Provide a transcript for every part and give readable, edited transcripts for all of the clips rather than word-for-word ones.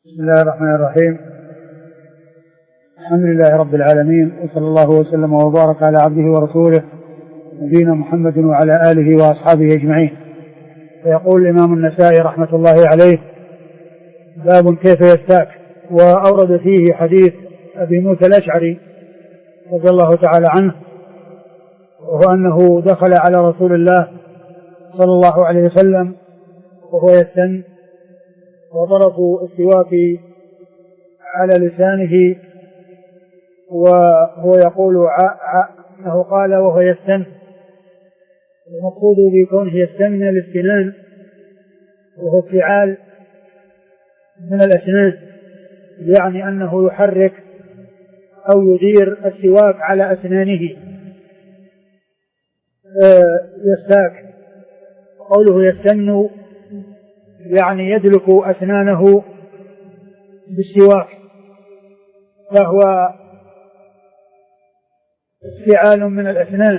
بسم الله الرحمن الرحيم. الحمد لله رب العالمين، وصلى الله وسلم وبارك على عبده ورسوله نبينا محمد وعلى آله وأصحابه أجمعين. فيقول الإمام النسائي رحمة الله عليه: باب كيف يستاك. وأورد فيه حديث أبي موسى الأشعري رضي الله تعالى عنه، وهو أنه دخل على رسول الله صلى الله عليه وسلم وهو يستن، وطرف السواك على لسانه، وهو يقول أنه قال وهو يستن. المقصود بكونه يستن من الاستنان، وهو افتعال من الأسنان، يعني أنه يحرك أو يدير السواك على أسنانه. يستاك، قوله يستن يعني يدلك أسنانه بالسواك، فهو افتعال من الأسنان،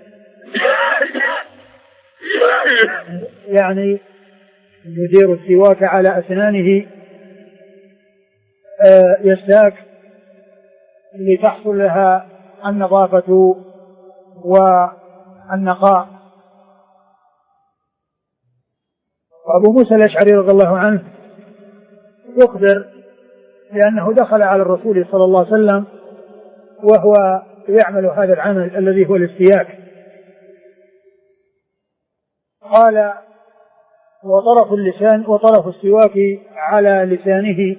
يعني يدير السواك على أسنانه. يستاك لتحصل لها النظافة والنقاء. أبو موسى الأشعري رضي الله عنه يخبر بأنه دخل على الرسول صلى الله عليه وسلم وهو يعمل هذا العمل الذي هو الاستياك. قال: وطرف اللسان وطرف السواك على لسانه،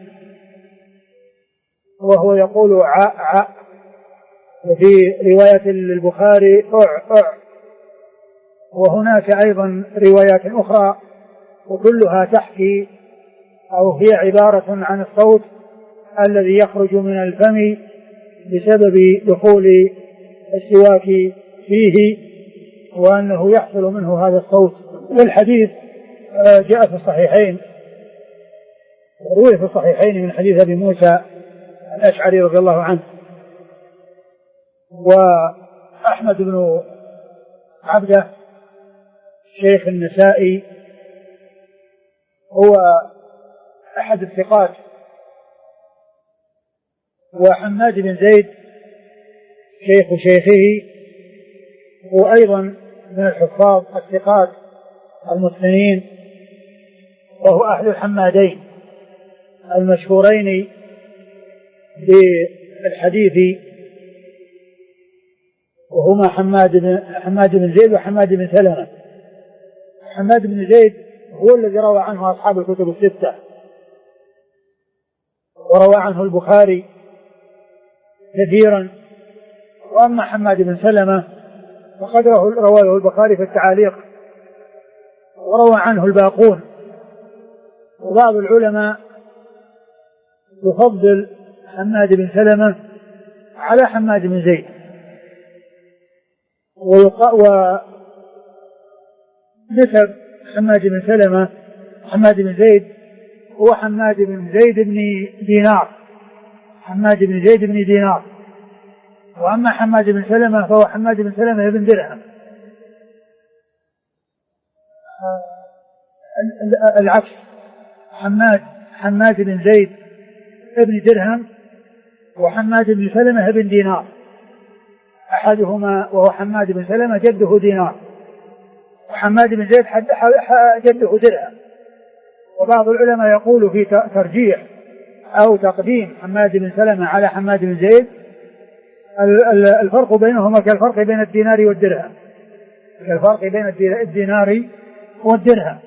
وهو يقول ع. وفي رواية البخاري أع. وهناك أيضا روايات أخرى، وكلها تحكي أو هي عبارة عن الصوت الذي يخرج من الفم بسبب دخول السواك فيه، وأنه يحصل منه هذا الصوت. والحديث جاء في الصحيحين، روي في الصحيحين من حديث أبي موسى الأشعري رضي الله عنه. وأحمد بن عبده شيخ النسائي هو أحد الثقات، وحماد بن زيد شيخ شيخه هو أيضا من الحفاظ الثقات المتقنين، وهو أحد الحمادين المشهورين بالحديث، وهما حماد بن زيد وحماد بن سلمة. حماد بن زيد هو الذي روى عنه أصحاب الكتب الستة، وروى عنه البخاري كثيرا. وأما حماد بن سلمة فقد رواه البخاري في التعاليق، وروى عنه الباقون. وبعض العلماء يفضل حماد بن سلمة على حماد بن زيد، ونسب حماد بن سلمة حماد بن زيد هو حماد بن زيد بن دينار، حماد بن زيد بن دينار. وأما حماد بن سلمة فهو حماد بن سلمة بن درهم. العكس، حماد بن زيد بن درهم، وحماد بن سلمة بن دينار، أحدهما وهو حماد بن سلمة جده دينار، وحماد بن زيد جده درهم. وبعض العلماء يقول في ترجيح أو تقديم حماد بن سلمة على حماد بن زيد الفرق بينهما كالفرق بين الدينار والدرهم، كالفرق بين الدينار والدرهم.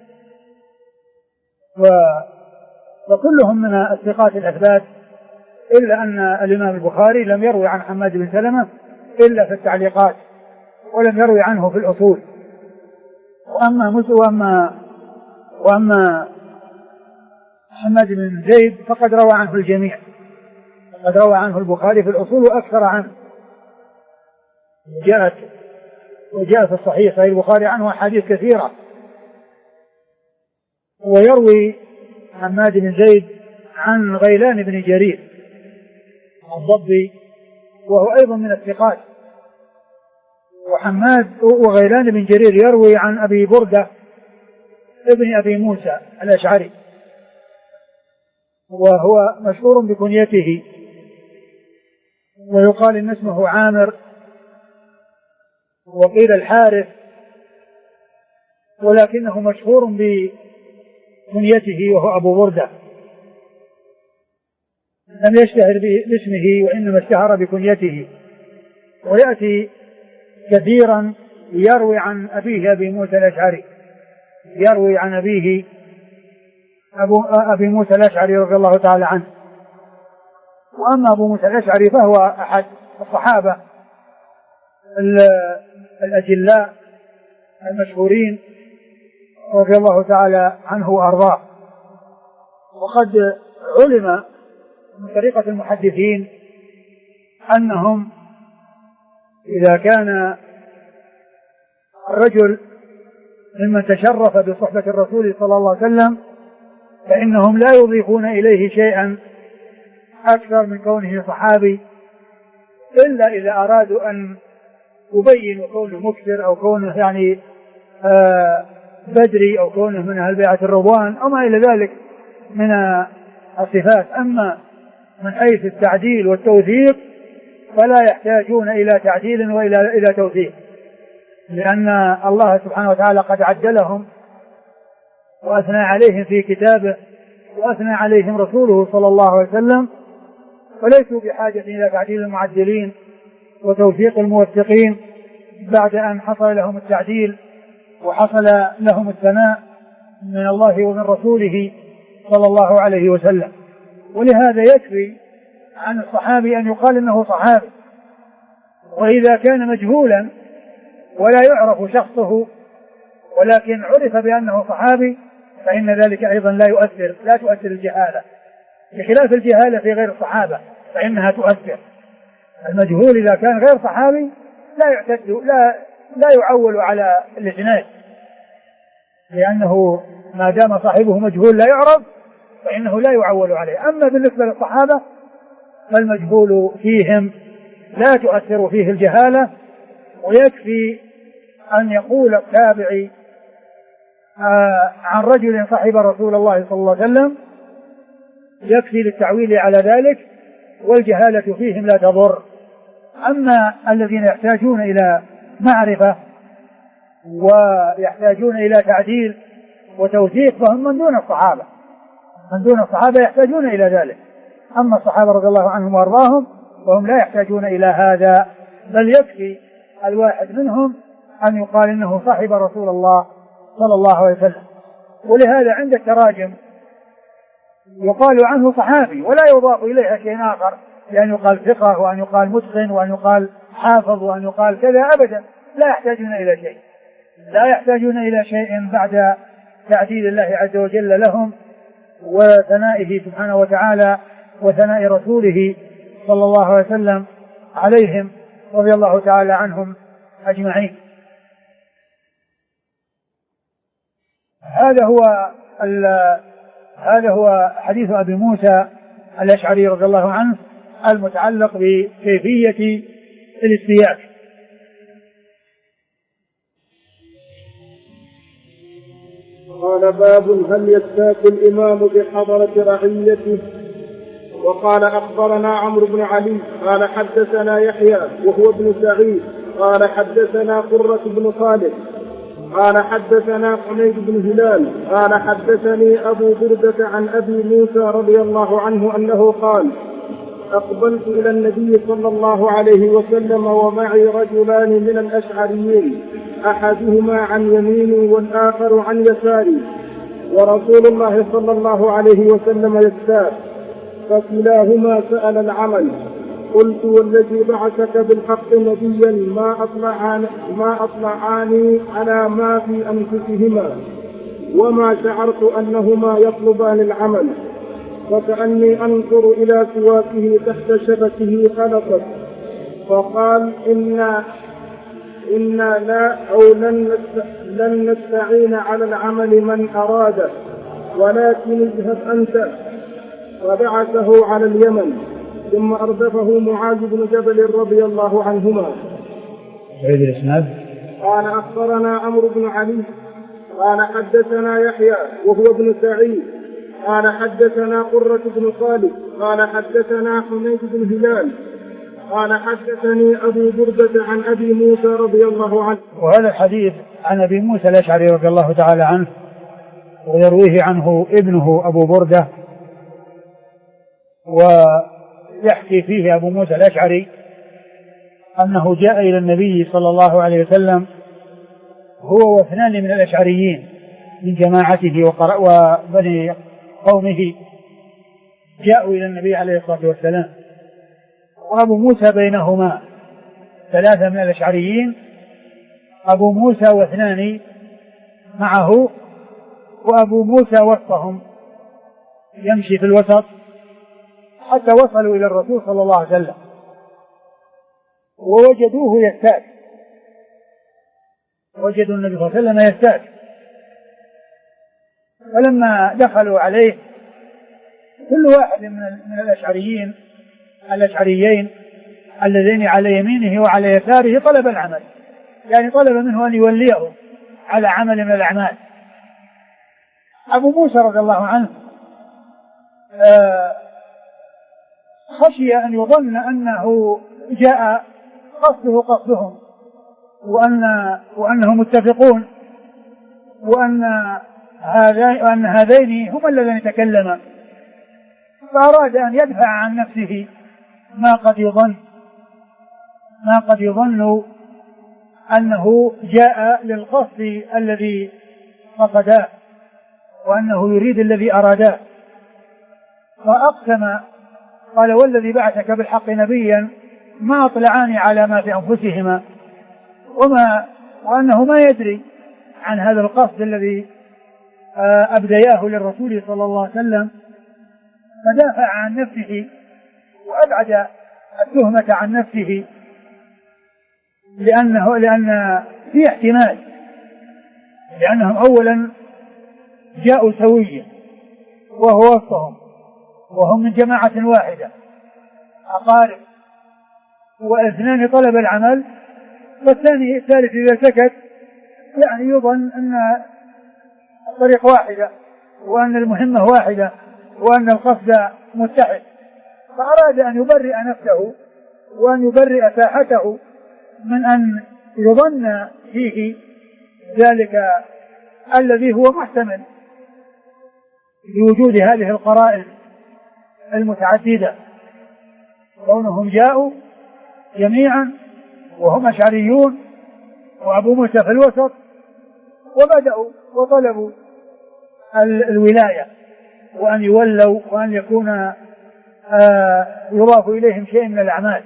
وكلهم من الثقات الأثبات، إلا أن الإمام البخاري لم يروي عن حماد بن سلمة إلا في التعليقات، ولم يروي عنه في الأصول. وأما حماد بن زيد فقد روى عنه الجميع، فقد روى عنه البخاري في الأصول وأكثر عنه. وجاء في الصحيح البخاري عنه أحاديث كثيرة. ويروي حماد بن زيد عن غيلان بن جرير الضبي، وهو أيضا من الثقات. وغيلان بن جرير يروي عن أبي بردة ابن أبي موسى الأشعري، وهو مشهور بكنيته، ويقال إن اسمه عامر، وقيل الحارث، ولكنه مشهور بكنيته وهو أبو بردة، لم يشتهر باسمه وإنما اشتهر بكنيته. ويأتي كثيرا يروي عن أبيه أبي موسى الأشعري، يروي عن أبيه أبي موسى الأشعري رضي الله تعالى عنه. وأما أبو موسى الأشعري فهو أحد الصحابة الأجلاء المشهورين رضي الله تعالى عنه وأرضاه. وقد علم من طريقة المحدثين أنهم إذا كان الرجل ممن تشرف بصحبة الرسول صلى الله عليه وسلم فإنهم لا يضيفون إليه شيئا أكثر من كونه صحابي، إلا إذا أرادوا أن يبينوا كونه مكثر أو كونه يعني بدري أو كونه من أهل بيعة الرضوان أو ما إلى ذلك من الصفات. أما من حيث التعديل والتوثيق فلا يحتاجون إلى تعديل وإلى توثيق، لأن الله سبحانه وتعالى قد عدلهم وأثنى عليهم في كتابه وأثنى عليهم رسوله صلى الله عليه وسلم، فليسوا بحاجة إلى تعديل المعدلين وتوثيق الموثقين بعد أن حصل لهم التعديل وحصل لهم الثناء من الله ومن رسوله صلى الله عليه وسلم. ولهذا يكفي عن الصحابي أن يقال إنه صحابي، وإذا كان مجهولا ولا يعرف شخصه ولكن عرف بأنه صحابي فإن ذلك أيضا لا تؤثر الجهالة، بخلاف الجهالة في غير الصحابة فإنها تؤثر. المجهول إذا كان غير صحابي لا يعول على الإسناد، لأنه ما دام صاحبه مجهول لا يعرف فإنه لا يعول عليه. أما بالنسبة للصحابة فالمجهول فيهم لا تؤثر فيه الجهالة، ويكفي أن يقول التابعي عن رجل صحب رسول الله صلى الله عليه وسلم يكفي للتعويل على ذلك، والجهالة فيهم لا تضر. أما الذين يحتاجون إلى معرفة ويحتاجون إلى تعديل وتوثيق فهم من دون الصحابة يحتاجون إلى ذلك. أما الصحابة رضي الله عنهم وأرضاهم وهم لا يحتاجون إلى هذا، بل يكفي الواحد منهم أن يقال إنه صاحب رسول الله صلى الله عليه وسلم. ولهذا عند التراجم يقال عنه صحابي ولا يضاف إليها شيء آخر، لأن يقال ثقة وأن يقال متقن وأن يقال حافظ وأن يقال كذا، أبدا لا يحتاجون إلى شيء بعد تعديل الله عز وجل لهم وثنائه سبحانه وتعالى وثناء رسوله صلى الله عليه وسلم عليهم رضي الله تعالى عنهم أجمعين. هذا هو حديث أبي موسى الأشعري رضي الله عنه المتعلق بكيفية الاستياك. قال باب هل يستاك الإمام بحضرة رعيته. وقال أخبرنا عمرو بن علي قال حدثنا يحيى وهو ابن سعيد قال حدثنا قرة بن خالد قال حدثنا حميد بن هلال قال حدثني أبو بردة عن أبي موسى رضي الله عنه أنه قال أقبلت إلى النبي صلى الله عليه وسلم ومعي رجلان من الأشعريين أحدهما عن يميني والآخر عن يساري، ورسول الله صلى الله عليه وسلم يستاك، فكلاهما سأل العمل. قلت والذي بعثك بالحق نبيا ما أطلعاني على ما في أنفسهما وما شعرت أنهما يطلبان العمل، فكأني أنظر إلى سواكه تحت شبكه خلقت. فقال إنا لا أو لن نستعين على العمل من أراده، ولكن اذهب أنت. فبعثه على اليمن، ثم أردفه معاذ بن جبل رضي الله عنهما. قال أخبرنا عمرو بن علي قال حدثنا يحيى وهو ابن سعيد قال حدثنا قرة بن خالد قال حدثنا حميد بن هلال قال حدثني أبو بردة عن أبي موسى رضي الله عنه. وهذا الحديث عن أبي موسى الأشعري رضي الله تعالى عنه، ويرويه عنه ابنه أبو بردة، ويحكي فيه أبو موسى الأشعري أنه جاء إلى النبي صلى الله عليه وسلم هو واثنان من الأشعريين من جماعته وبني قومه، جاءوا إلى النبي عليه الصلاة والسلام، وأبو موسى بينهما، ثلاثة من الأشعريين، أبو موسى واثنان معه، وأبو موسى وسطهم يمشي في الوسط حتى وصلوا إلى الرسول صلى الله عليه وسلم ووجدوه يستاك، وجدوا النبي صلى الله عليه وسلم يستاك. فلما دخلوا عليه كل واحد من الأشعريين اللذين على يمينه وعلى يساره طلب العمل، يعني طلب منه أن يوليه على عمل من الأعمال. أبو موسى رضي الله عنه خشي أن يظن أنه جاء قصده قصدهم، وأنهم متفقون، وأن هذين هما الذين تكلما، فأراد أن يدفع عن نفسه ما قد يظن أنه جاء للقصد الذي قصده، وأنه يريد الذي أراده. فأقسم قال والذي بعثك بالحق نبيا ما أطلعاني على ما في أنفسهما، وأنه ما يدري عن هذا القصد الذي أبدياه للرسول صلى الله عليه وسلم. فدافع عن نفسه وأبعد التهمة عن نفسه، لأن في احتمال، لأنهم أولا جاءوا سويا وهو وسطهم، وهم من جماعة واحدة أقارب، واثنان طلب العمل، والثالث إذا سكت يعني يظن أن الطريق واحدة، وأن المهمة واحدة، وأن القصد متحد. فأراد أن يبرئ نفسه وأن يبرئ ساحته من أن يظن فيه ذلك الذي هو محتمل لوجود هذه القرائن المتعددة، كونهم جاءوا جميعا وهم أشعريون وأبو موسى في الوسط، وبدأوا وطلبوا الولاية وأن يولوا وأن يكون يضاف إليهم شيء من الأعمال.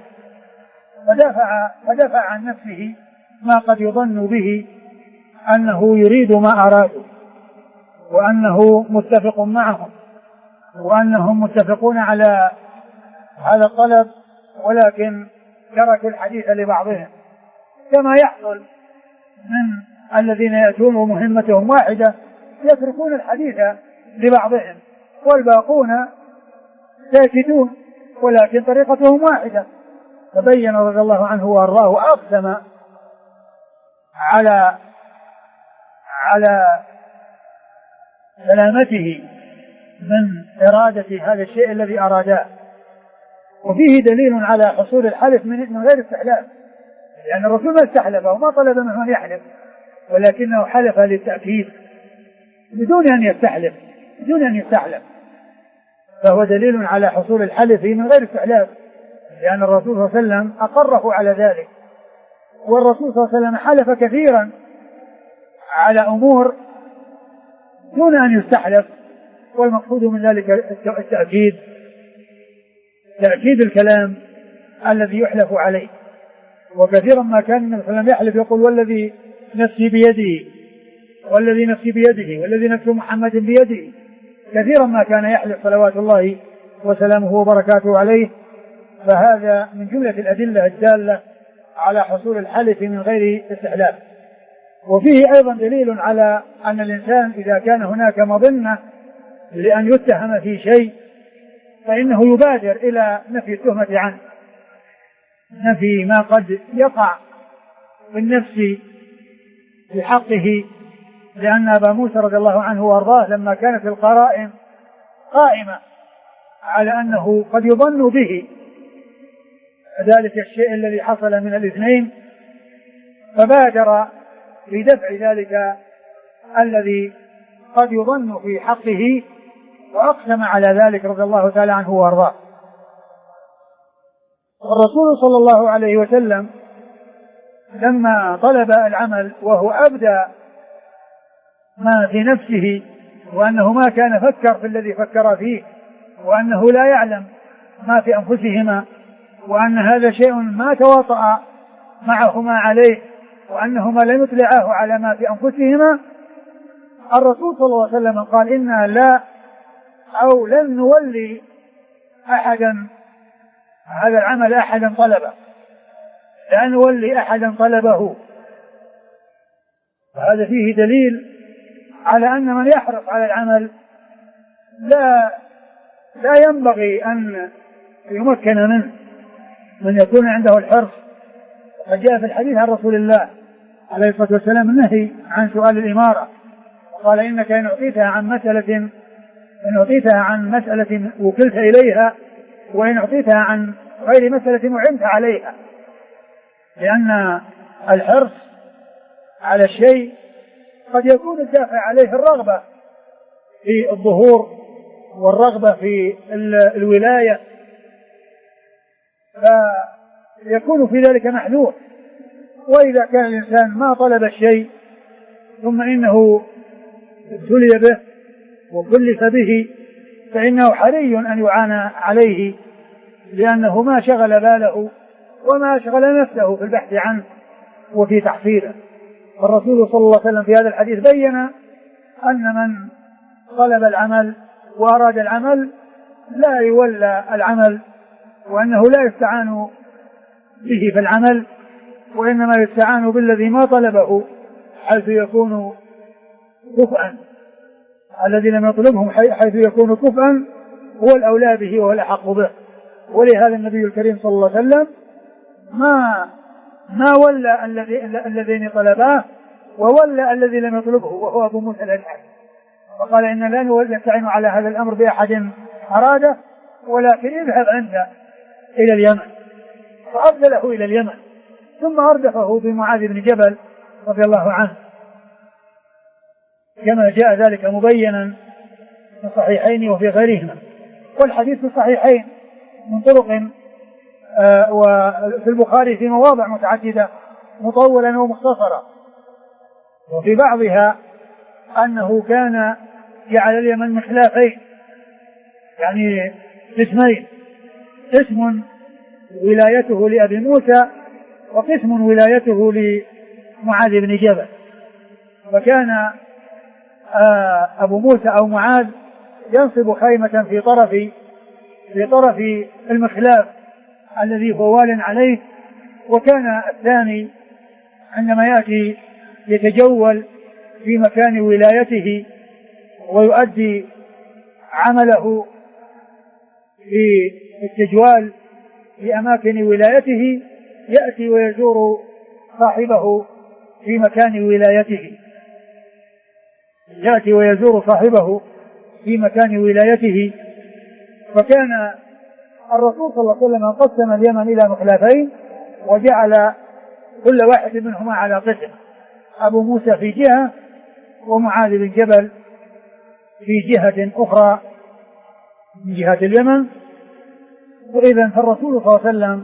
فدفع عن نفسه ما قد يظن به أنه يريد ما أرادوا، وأنه متفق معهم، وأنهم متفقون على هذا الطلب، ولكن تركوا الحديث لبعضهم، كما يحصل من الذين يأتون ومهمتهم واحدة يتركون الحديث لبعضهم، والباقون ساكتون ولكن طريقتهم واحدة. فبين رضي الله عنه وأرضاه وأقسم على سلامته من إرادة هذا الشيء الذي أراداه. وفيه دليل على حصول الحلف من غير استحلاف، لأن الرسول ما استحلف وما طلب منه أن يحلف، ولكنه حلف للتأكيد بدون أن يستحلف، فهو دليل على حصول الحلف من غير استحلاف، لأن الرسول صلى الله عليه وسلم أقره على ذلك. والرسول صلى الله عليه وسلم حلف كثيرا على أمور دون أن يستحلف، والمقصود من ذلك تأكيد الكلام الذي يحلف عليه. وكثيرا ما كان النبي صلى الله عليه وسلم يحلف يقول والذي نفسي بيده والذي نفس محمد بيده، كثيرا ما كان يحلف صلوات الله وسلامه وبركاته عليه. فهذا من جملة الأدلة الدالة على حصول الحلف من غير استحلاف. وفيه أيضا دليل على أن الإنسان إذا كان هناك مظنة لأن يتهم في شيء فإنه يبادر إلى نفي التهمة عنه، نفي ما قد يقع بالنفس بحقه. لأن أبا موسى رضي الله عنه وأرضاه لما كانت القرائن قائمة على أنه قد يظن به ذلك الشيء الذي حصل من الاثنين، فبادر بدفع ذلك الذي قد يظن في حقه، وأقسم على ذلك رضي الله تعالى عنه وارضاه. الرسول صلى الله عليه وسلم لما طلب العمل وهو أبدى ما في نفسه، وأنه ما كان فكر في الذي فكر فيه، وأنه لا يعلم ما في أنفسهما، وأن هذا شيء ما تواطأ معهما عليه، وأنهما لم يطلعاه على ما في أنفسهما. الرسول صلى الله عليه وسلم قال إنا لا أو لن نولي أحدا هذا العمل أحدا طلبه، لا نولي أحدا طلبه. فهذا فيه دليل على أن من يحرص على العمل لا ينبغي أن يمكن منه، من يكون عنده الحرص. فجاء في الحديث عن رسول الله عليه الصلاة والسلام النهي عن سؤال الإمارة، وقال إنك إن أعطيتها عن مسألة وكلت إليها، وإن أعطيتها عن غير مسألة أعنت عليها، لأن الحرص على الشيء قد يكون الدافع عليه الرغبة في الظهور والرغبة في الولاية، فيكون في ذلك محذور. وإذا كان الإنسان ما طلب الشيء ثم إنه ابتلي به وكلف به، فإنه حري أن يعانى عليه، لأنه ما شغل باله وما شغل نفسه في البحث عنه وفي تحصيله. الرسول صلى الله عليه وسلم في هذا الحديث بين أن من طلب العمل وأراد العمل لا يولى العمل، وأنه لا يستعان به في العمل، وإنما يستعان بالذي ما طلبه، حيث يكون كفءا. الذي لم يطلبهم حيث يكون كفءا هو الأولى به وهو الأحق به. ولهذا النبي الكريم صلى الله عليه وسلم ما ولى الذين طلباه، وولى الذي لم يطلبه وهو أبو موسى الأشعري، وقال إن لا نستعين على هذا الأمر بأحد أراده، ولكن اذهب أنت إلى اليمن. فأرسله إلى اليمن، ثم أردفه بمعاذ بن جبل رضي الله عنه، كما جاء ذلك مبينا في الصحيحين وفي غيرهما. والحديث في الصحيحين من طرق وفي البخاري في مواضع متعددة مطولا ومختصرا، وفي بعضها أنه كان جعل اليمن مخلافين، يعني قسمين: قسم ولايته لأبي موسى، وقسم ولايته لمعاذ بن جبل. فكان أبو موسى أو معاذ ينصب خيمة في طرف المخلاف الذي هو وال عليه، وكان الثاني عندما يأتي يتجول في مكان ولايته ويؤدي عمله في التجوال في أماكن ولايته، يأتي ويزور صاحبه في مكان ولايته. فكان الرسول صلى الله عليه وسلم قسم اليمن إلى مخلافين، وجعل كل واحد منهما على قسم: أبو موسى في جهة، ومعاذ بن جبل في جهة أخرى من جهة اليمن. وإذا فالرسول صلى الله عليه وسلم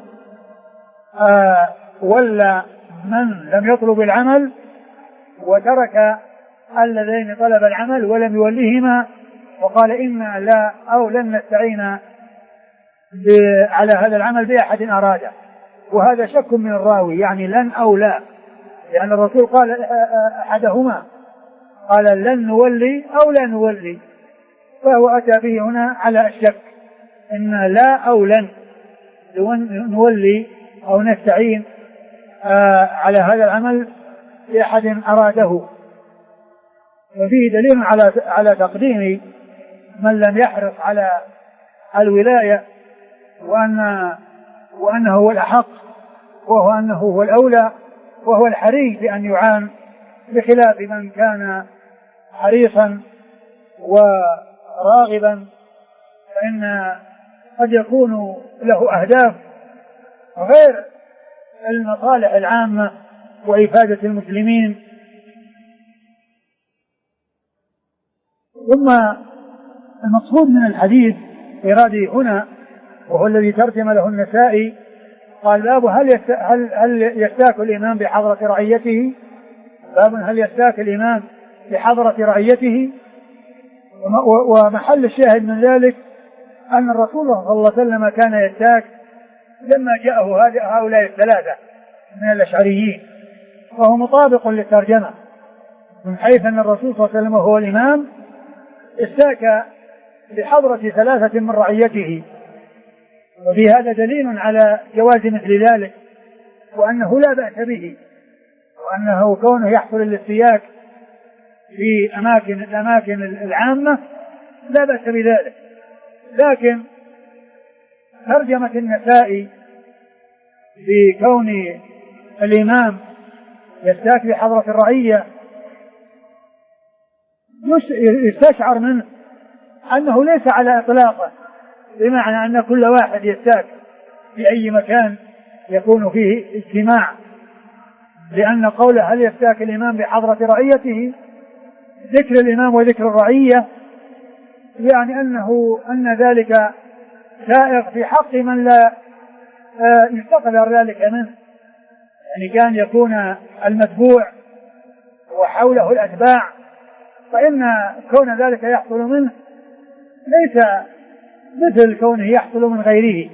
ولى من لم يطلب العمل، وترك اللذين طلب العمل ولم يوليهما، وقال إنا لا أو لن نستعين على هذا العمل بأحد أراده. وهذا شك من الراوي، يعني لن أو لا، لأن الرسول قال أحدهما، قال لن نولي أو لا نولي، فهو أتى به هنا على الشك، إن لا أو لن نولي أو نستعين على هذا العمل بأحد أراده. وفيه دليل على تقديم من لم يحرص على الولاية، وأنه هو الأحق، وهو أنه هو الأولى، وهو الحري بأن يعان، بخلاف من كان حريصا وراغبا فإن قد يكون له أهداف غير المصالح العامة وإفادة المسلمين. ثم المقصود من الحديث إرادي هنا وهو الذي ترجم له النسائي قال باب هل يستاك الإمام بحضرة رعيته، باب هل يستاك الإمام بحضرة رعيته. ومحل الشاهد من ذلك أن الرسول صلى الله عليه وسلم كان يستاك لما جاءه هؤلاء الثلاثة من الأشعريين، وهو مطابق للترجمة من حيث أن الرسول صلى الله عليه وسلم هو الإمام استاك بحضرة ثلاثة من رعيته، وفي هذا دليل على جواز مثل ذلك وأنه لا بأس به، وأنه كونه يحصل الاستياك في الأماكن العامة لا بأس بذلك. لكن ترجمة النسائي بكون الإمام يستاك بحضرة الرعية يستشعر منه أنه ليس على إطلاقه، بمعنى أن كل واحد يستاك في أي مكان يكون فيه اجتماع، لأن قوله هل يستاك الإمام بحضرة رعيته ذكر الإمام وذكر الرعية يعني أن ذلك سائغ في حق من لا يستقدر ذلك منه، يعني كان يكون المتبوع وحوله الأتباع، فإن كون ذلك يحصل منه ليس مثل كونه يحصل من غيره.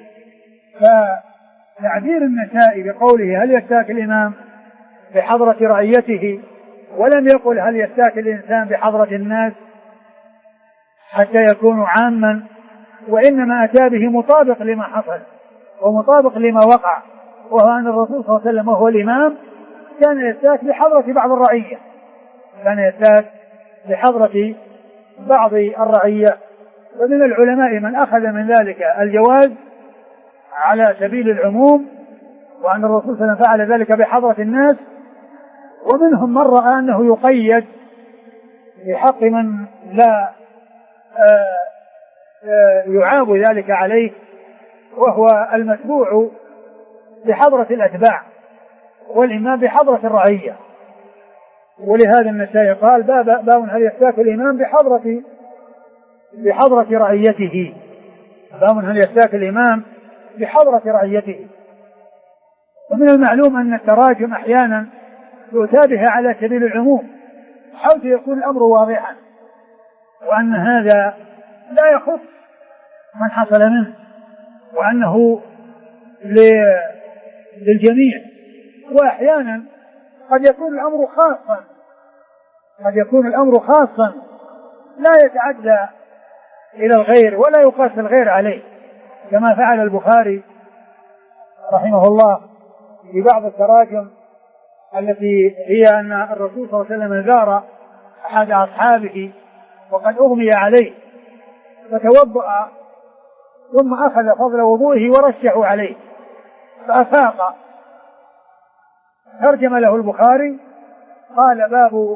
فتعبير النسائي بقوله هل يستاك الإمام بحضرة رعيته ولم يقل هل يستاك الإنسان بحضرة الناس حتى يكون عاما، وإنما أتى به مطابق لما حصل ومطابق لما وقع، وهو أن الرسول صلى الله عليه وسلم وهو الإمام كان يستاك بحضرة بعض الرعية، كان يستاك بحضرة بعض الرعية. ومن العلماء من أخذ من ذلك الجواز على سبيل العموم، وأن الرسول صلى الله عليه وسلم فعل ذلك بحضرة الناس، ومنهم من رأى أنه يقيد بحق من لا يعاب ذلك عليه، وهو المتبوع بحضرة الأتباع والإمام بحضرة الرعية. ولهذا النسائي قال باب هل يستاك الإمام بحضرة رعيته، باب هل يستاك الإمام بحضرة رعيته. ومن المعلوم أن التراجم أحيانا يؤتى بها على سبيل العموم حيث يكون الأمر واضحا، وأن هذا لا يخص من حصل منه، وأنه للجميع. وأحيانا قد يكون الأمر خاصا لا يتعدى إلى الغير ولا يقاس الغير عليه، كما فعل البخاري رحمه الله في بعض التراجم التي هي أن الرسول صلى الله عليه وسلم زار أحد أصحابه وقد أغمي عليه فتوضأ ثم أخذ فضل وضوئه ورشه عليه فأفاق، ترجم له البخاري قال باب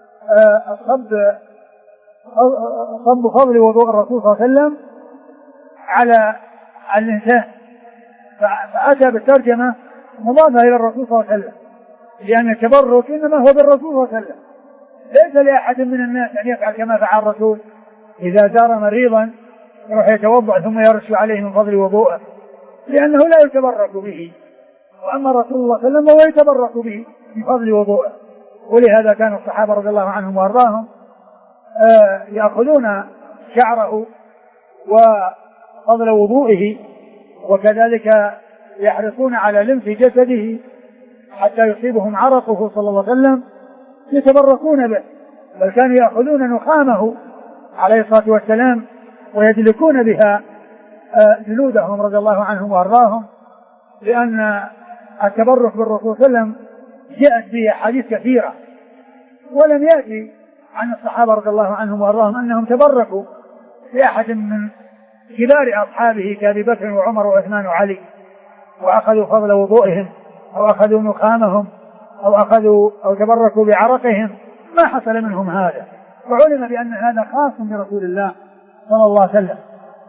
صب فضل وضوء الرسول صلى الله عليه وسلم على الإنسان، فأتى بالترجمة مضافة إلى الرسول صلى الله عليه وسلم، لأن التبرك إنما هو بالرسول صلى الله عليه وسلم، ليس لأحد من الناس أن يفعل كما فعل الرسول إذا زار مريضا يروح يتوضأ ثم يرش عليه من فضل وضوءه، لأنه لا يتبرك به، وأما الرسول صلى الله عليه وسلم هو يتبرك به بفضل وضوءه. ولهذا كان الصحابة رضي الله عنهم وأرضاهم يأخذون شعره وفضل وضوئه، وكذلك يحرصون على لمس جسده حتى يصيبهم عرقه صلى الله عليه وسلم يتبركون به، بل كانوا يأخذون نخامه عليه الصلاة والسلام ويدلكون بها جلودهم رضي الله عنهم وأرضاهم، لأن التبرك بالرسول صلى الله عليه وسلم جاءت به أحاديث كثيرة، ولم يأتي عن الصحابة رضي الله عنهم وأرضاهم أنهم تبركوا بأحد من كبار أصحابه كأبي بكر وعمر وعثمان وعلي وأخذوا فضل وضوئهم أو أخذوا نخامهم أو تبركوا بعرقهم، ما حصل منهم هذا، وعلم بأن هذا خاص برسول الله صلى الله عليه وسلم.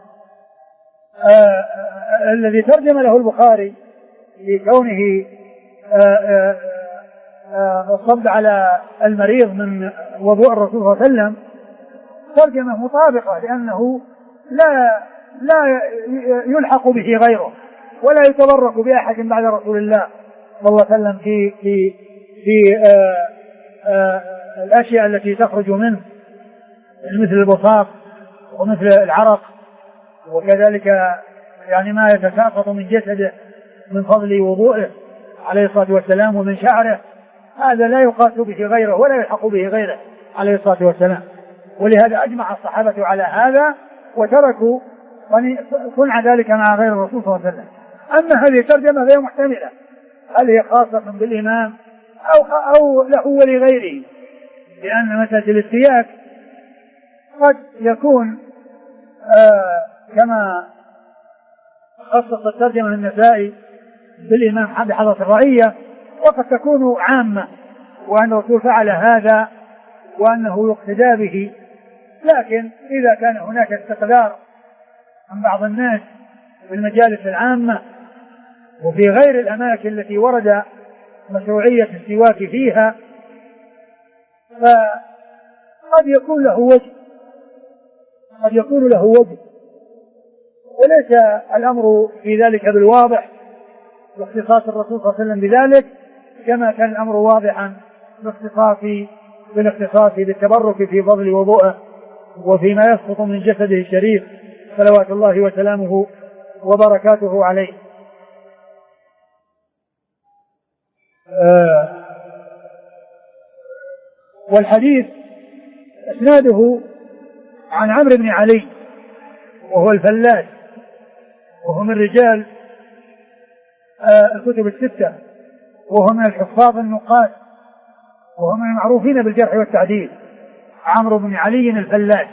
الذي ترجم له البخاري لكونه الصب على المريض من وضوء الرسول صلى الله عليه وسلم ترجمة مطابقة، لأنه لا يلحق به غيره ولا يتبرك بأحد بعد رسول الله صلى الله عليه وسلم في الأشياء التي تخرج منه مثل البصاق ومثل العرق، وكذلك يعني ما يتساقط من جسده من فضل وضوئه عليه الصلاة والسلام ومن شعره، هذا لا يقاس به غيره ولا يلحق به غيره عليه الصلاة والسلام. ولهذا أجمع الصحابة على هذا وتركوا صنع ذلك مع غير الرسول صلى الله عليه وسلم. أما هذه الترجمة فهي محتملة، هل هي خاصة بالإمام أو له ولغيره، لأن مسألة الاستياك قد يكون كما خصص الترجمة النسائي بالإمام بحضرة الرعية، وقد تكون عامة وأن الرسول فعل هذا وأنه يقتدى به. لكن إذا كان هناك استقرار عن بعض الناس في المجالس العامة وفي غير الأماكن التي ورد مشروعية السواك فيها، فقد يكون له وجه وليس الأمر في ذلك بالواضح باختصاص الرسول صلى الله عليه وسلم بذلك، كما كان الأمر واضحا بالاختصاص بالتبرك في فضل وضوءه وفيما يسقط من جسده الشريف صلوات الله وسلامه وبركاته عليه. والحديث اسناده عن عمرو بن علي وهو الفلاس، وهو من رجال الكتب الستة، وهو من الحفاظ النقاد، وهو من المعروفين بالجرح والتعديل. عمرو بن علي الفلاس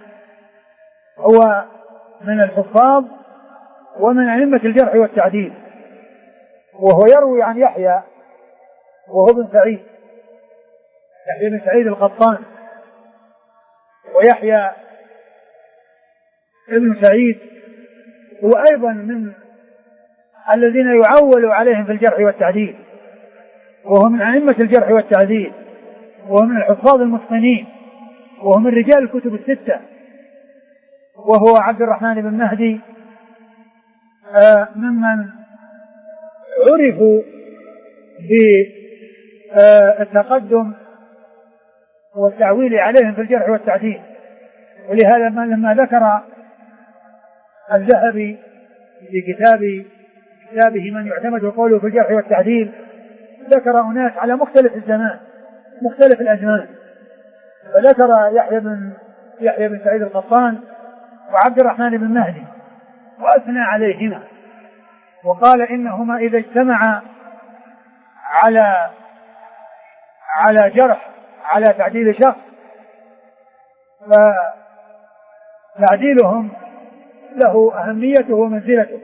هو من الحفاظ ومن أئمة الجرح والتعديل، وهو يروي عن يحيى وهو بن سعيد، يحيى بن سعيد القطان، ويحيى ابن سعيد هو أيضا من الذين يعول عليهم في الجرح والتعديل، وهو من أئمة الجرح والتعديل، وهو من الحفاظ المتقنين، وهو من رجال الكتب الستة. وهو عبد الرحمن بن مهدي ممن عرفوا بالتقدم والتعويل عليهم في الجرح والتعديل. ولهذا لما ذكر الذهبي في كتابه من يعتمد قوله في الجرح والتعديل، ذكر أناس على مختلف الزمان مختلف الأزمان، فذكر يحيى بن سعيد القطان وعبد الرحمن بن مهدي وأثنى عليهما، وقال إنهما إذا اجتمعا على جرح على تعديل شخص فتعديلهم له أهميته ومنزلته،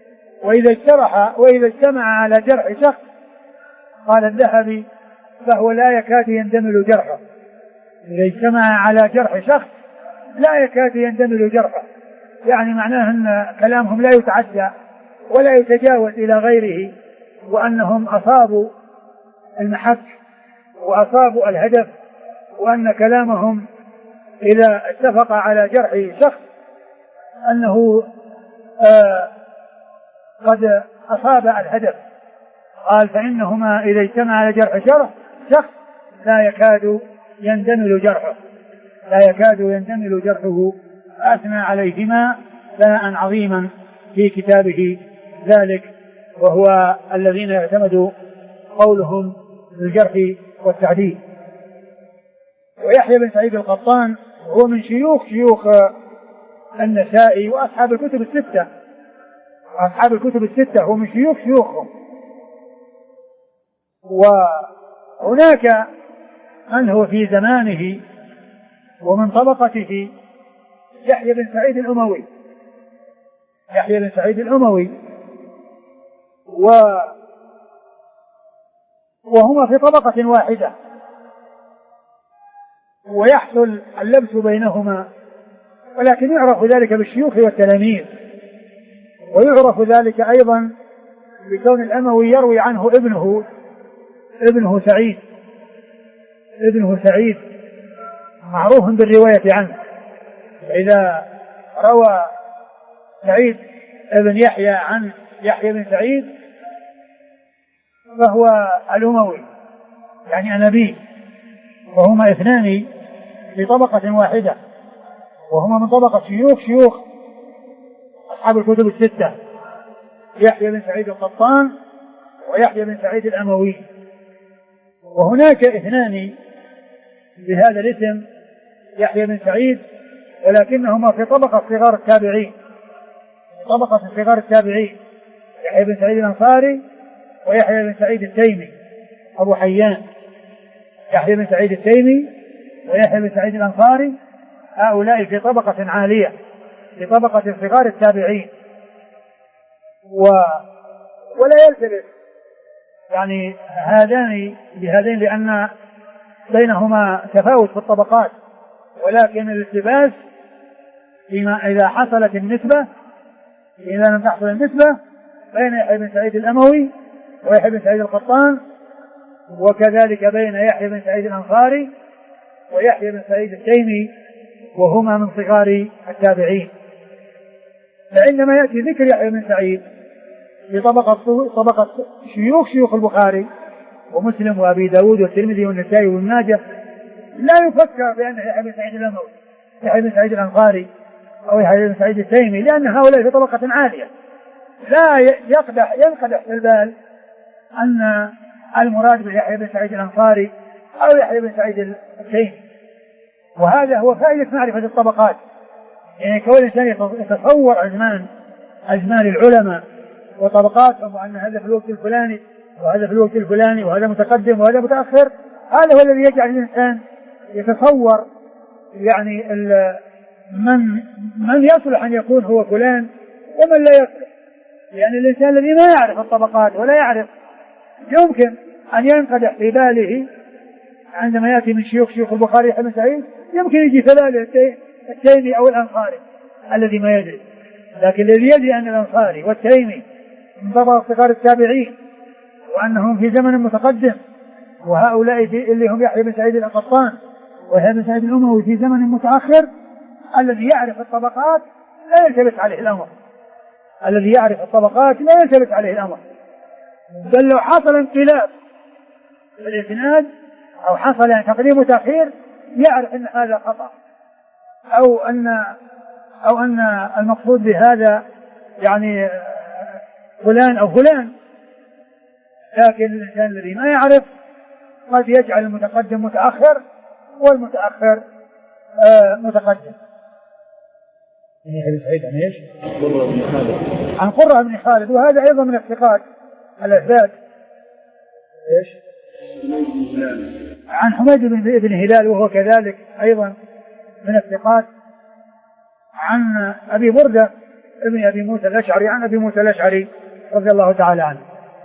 وإذا اجتمع على جرح شخص قال الذهبي فهو لا يكاد يندمل جرحه. إذا اجتمع على جرح شخص لا يكاد يندمل جرحه، يعني معناه أن كلامهم لا يتعدى ولا يتجاوز إلى غيره، وأنهم أصابوا المحك وأصابوا الهدف، وأن كلامهم إذا اتفق على جرح شخص أنه قد أصاب الهدف. قال فإنهما إذا اجتمع على جرح شخص لا يكاد يندمل جرحه أثنى عليهما ثناء عظيما في كتابه ذلك، وهو الذين يعتمد قولهم بالجرح والتعديل. ويحيى بن سعيد القطان هو من شيوخ النسائي وأصحاب الكتب الستة، هو من شيوخهم. وهناك من هو في زمانه ومن طبقته يحيى بن سعيد الأموي وهما في طبقة واحدة، ويحصل اللبس بينهما، ولكن يعرف ذلك بالشيوخ والتلاميذ، ويعرف ذلك أيضا بكون الأموي يروي عنه ابنه سعيد معروف بالرواية عنه. إذا روى سعيد ابن يحيى عن يحيى بن سعيد فهو الأموي يعني أنبيه، وهما اثنان في طبقة واحدة، وهما من طبقة شيوخ أصحاب الكتب الستة، يحيى بن سعيد القطان ويحيى بن سعيد الأموي. وهناك اثنان بهذا الاسم يحيى بن سعيد، ولكنهما في طبقة صغار التابعين، يحيى بن سعيد الأنصاري ويحيى بن سعيد التيمي أبو حيان. يحيى بن سعيد التيمي ويحيى بن سعيد الأنصاري هؤلاء في طبقة عالية، في طبقة صغار التابعين، ولا يلتبس يعني هذان بهذين لأن بينهما تفاوت في الطبقات، ولكن الالتباس فيما إذا حصلت النسبة، إذا لم تحصل النسبة بين يحيى بن سعيد الأموي ويحيى بن سعيد القطان، وكذلك بين يحيى بن سعيد الأنصاري ويحيى بن سعيد التيمي، وهما من صغار التابعين. فعندما يأتي ذكر يحيى بن سعيد في طبقة شيوخ البخاري ومسلم وأبي داود والترمذي والنسائي وابن ماجه، لا يفكر بأن يحيى بن سعيد الأموي يحيى بن سعيد الأنصاري أو يحيى بن سعيد التيمي، لأن هؤلاء في طبقة عالية. لا ينقدح في البال أن المراد بيحيى بن سعيد الأنصاري أو يحيى بن سعيد التيمي. وهذا هو فائدة معرفة الطبقات، يعني كل إنسان يتصور أزمان العلماء وطبقاتهم، وأن هذا في الوقت الفلاني وهذا في الوقت الفلاني وهذا متقدم وهذا متأخر. هذا هو الذي يجعل الإنسان يتصور يعني من يصلح أن يكون هو فلان ومن لا يصلح. يعني الإنسان الذي ما يعرف الطبقات ولا يعرف، يمكن أن ينقدح في باله عندما يأتي من شيوخ البخاري يحيى بن سعيد، يمكن يجي في باله التيمي أو الأنصاري الذي ما يدري. لكن الذي يدري أن الأنصاري والتيمي من طبقة صغار التابعين، وأنهم في زمن متقدم، وهؤلاء اللي هم يحيى بن سعيد القطان ويحيى بن سعيد الأموي في زمن متأخر، الذي يعرف الطبقات لا يلتبس عليه الأمر. بل لو حصل انقلاب في الإسناد أو حصل يعني تقديم وتأخير، يعرف أن هذا خطأ، أو أن المقصود بهذا يعني فلان أو فلان. لكن الإنسان الذي ما يعرف قد يجعل المتقدم متأخر والمتأخر متقدم. عن قرة بن خالد، وهذا أيضا من الثقات الأثبات. عن حميد بن هلال، وهو كذلك أيضا من الثقات. عن أبي بردة ابن أبي موسى الأشعري عن أبي موسى الأشعري رضي الله تعالى عنه.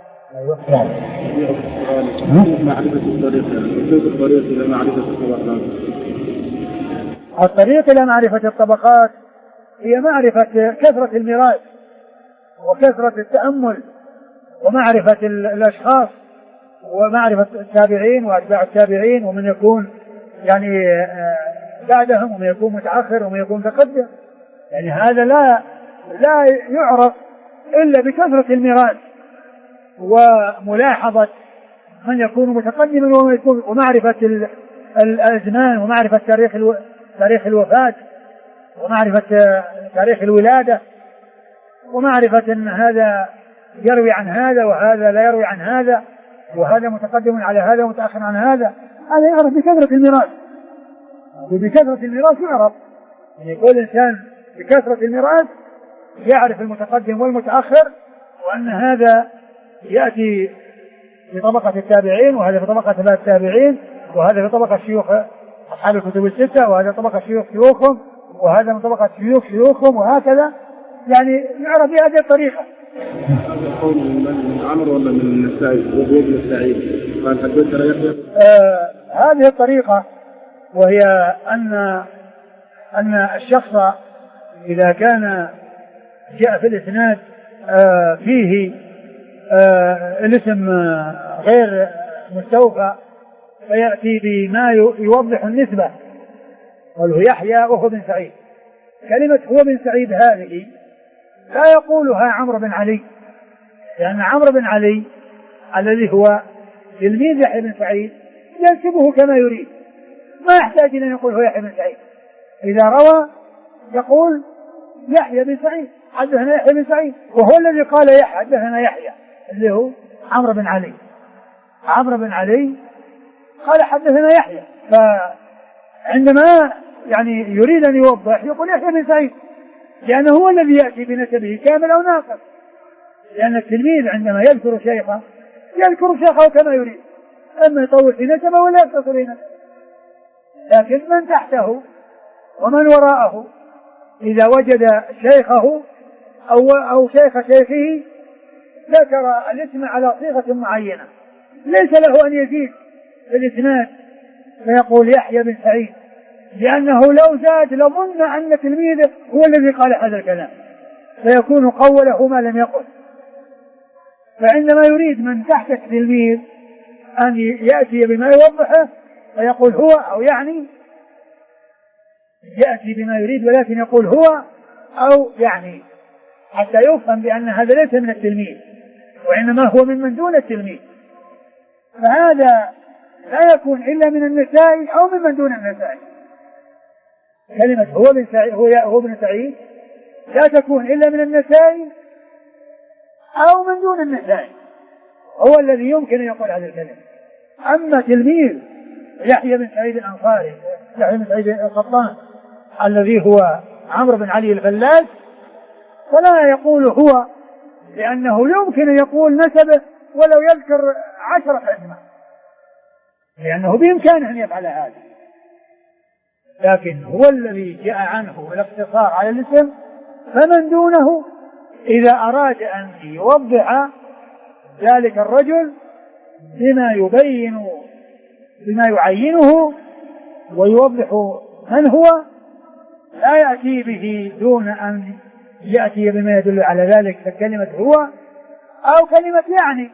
الطريق إلى معرفة الطبقات هي معرفة كثرة الميراث وكثرة التأمل ومعرفة الأشخاص ومعرفة التابعين وأتباع التابعين، ومن يكون يعني بعدهم ومن يكون متأخر ومن يكون متقدم. يعني هذا لا يعرف إلا بكثرة الميراث وملاحظة من يكون متقدما ومن يكون، ومعرفة الأزمان ومعرفة تاريخ الوفاة ومعرفة تاريخ الولادة، ومعرفة أن هذا يروي عن هذا وهذا لا يروي عن هذا، وهذا متقدم على هذا ومتأخر عن هذا. هذا يعرف بكثرة الميراث، وبكثرة الميراث يعرف، يعني كل إنسان بكثرة الميراث يعرف المتقدم والمتأخر، وأن هذا يأتي في طبقة التابعين وهذا في طبقة أتباع التابعين، وهذا في طبقة شيوخ أصحاب الكتب الستة، وهذا طبقة شيوخهم، وهذا من طبقة شيوخهم، وهكذا. يعني يعرف بهذه الطريقة. هذا قول من عمرو ولا من النسائي وابن السعيد قال حدثنا يحيى؟ هذه الطريقة، وهي أن الشخص إذا كان جاء في الإسناد فيه الاسم غير مستوفى فيأتي بما يوضح النسبة، قاله يحيى وهو بن سعيد. كلمة هو بن سعيد هذه لا يقولها عمرو بن علي، لأن عمرو بن علي الذي هو تلميذ يحيى بن سعيد ينسبه كما يريد، ما يحتاج أن يقول هو يحيى بن سعيد. إذا روى يقول يحيى بن سعيد حدثنا يحيى بن سعيد، وهو الذي قال حدثنا يحيى اللي هو عمرو بن علي. عمرو بن علي قال حدثنا يحيى، فعندما يعني يريد أن يوضح يقول يحيى بن سعيد، لأنه هو الذي يأتي بنسبه كامل أو ناقص، لأن التلميذ عندما يذكر شيخه يذكر شيخه كما يريد، أما يطول في نسبه ولا يقتصر في نسبه. لكن من تحته ومن وراءه إذا وجد شيخه أو شيخ شيخه ذكر الاسم على صيغة معينة ليس له أن يزيد في الإسناد فيقول يحيى بن سعيد، لأنه لو زاد لظن أن تلميذه هو الذي قال هذا الكلام فيكون قوله ما لم يقل. فعندما يريد من تحت التلميذ أن يأتي بما يوضحه فيقول هو، أو يعني يأتي بما يريد ولكن يقول هو أو يعني، حتى يفهم بأن هذا ليس من التلميذ وإنما هو من دون التلميذ. فهذا لا يكون إلا من النسائي أو من دون النسائي. كلمة هو بن سعيد هو ابن سعيد لا تكون إلا من النسائي أو من دون النسائي، هو الذي يمكن أن يقول هذه الكلمة. أما تلميذ يحيى بن سعيد الأنصاري يحيى بن سعيد القطان الذي هو عمرو بن علي الفلاس فلا يقول هو، لأنه يمكن أن يقول نسبه ولو يذكر 10 أسماء، لأنه بإمكانه أن يفعل هذا. لكن هو الذي جاء عنه الاقتصار على الاسم، فمن دونه إذا أراد أن يوضح ذلك الرجل بما يعينه ويوضح من هو لا يأتي به دون أن يأتي بما يدل على ذلك، ككلمة هو أو كلمة